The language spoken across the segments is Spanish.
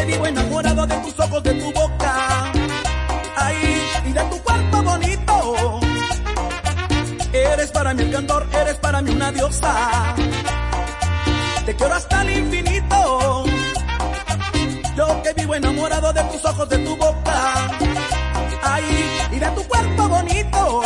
que vivo enamorado de tus ojos, de tu boca, ay, y de tu cuerpo bonito. Eres para mí el candor, eres para mí una diosa. Te quiero hasta el infinito. Yo que vivo enamorado de tus ojos, de tu boca, ay, y de tu cuerpo bonito.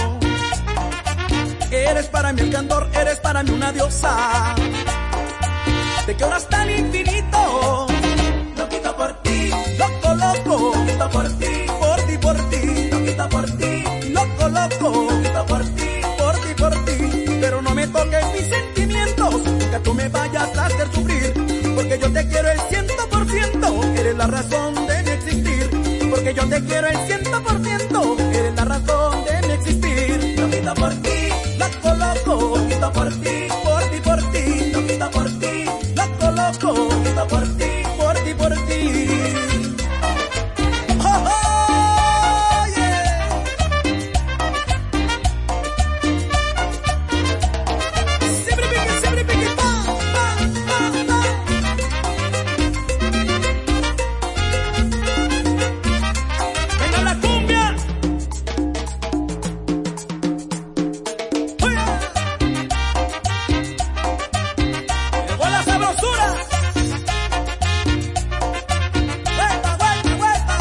Eres para mí el candor, eres para mí una diosa. Te quiero hasta el infinito. Loquito por ti, loco, loco. Loquito por ti, por ti, por ti. Loquito por ti, loco, loco. Loquito por ti, por ti, por ti. Pero no me toques mis sentimientos, que tú me vayas a hacer sufrir. Porque yo te quiero el 100%, eres la razón de mi existir. Porque yo te quiero el 100%, eres la razón de mi existir. Loquito por ti, loco, loco. Loquito por ti, por ti, por ti. Loquito por ti, loco, loco. Loquito por ti, por ti, por ti. Oh, oh, yeah. Siempre pique, pa, pa, pa, pa. Venga la cumbia. Llegó la sabrosura. Vuelta, vuelta, vuelta.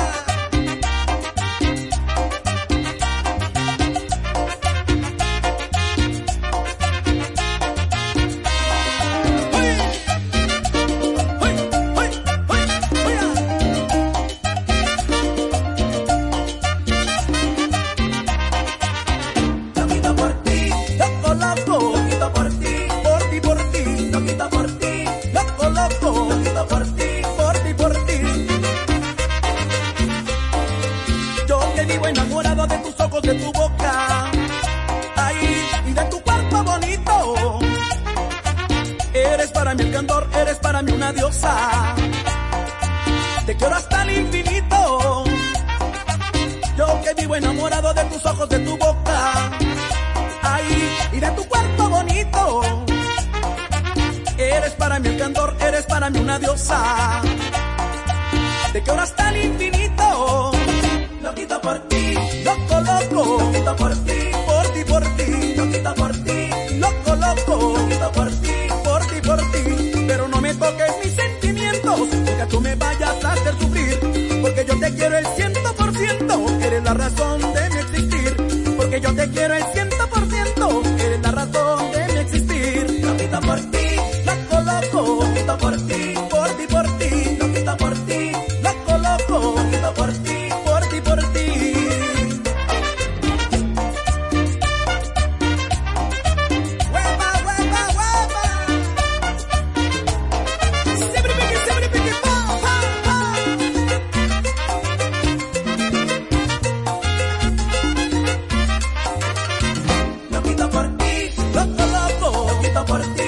Loquito por ti, loco, loco. Loquito por ti, por ti, por ti. Loquito por ti, loco, loco. Loquito por ti, por ti, por ti. Yo que vivo enamorado de tus ojos, de tu boca, ay, y de tu cuerpo bonito. Eres para mí el candor, eres para mí una diosa. Te quiero hasta el infinito. Yo que vivo enamorado de tus ojos, de tu boca, ay, y de tu cuerpo bonito. Eres para mí el candor, eres para mí una diosa. Te quiero hasta el infinito. Loquito por ti, loco, loco. Loquito por ti, por ti, por ti. Loquito por ti, loco, loco. Loquito por ti, por ti, por ti. Pero no me toques mis sentimientos, que tú me vayas a hacer sufrir. Porque yo te quiero el 100%, eres la razón de mi existir. Porque yo te quiero el 100%, eres la razón de mi existir. Loquito por ti, loco, loco. Loquito por ti, por ti, por ti. Loquito por ti, loco, loco. Loquito por ti, por ti, por ti. Hueva, hueva, hueva. Siempre pique, pa, pa, pa. Loquito por ti, loco, loco. Loquito por ti.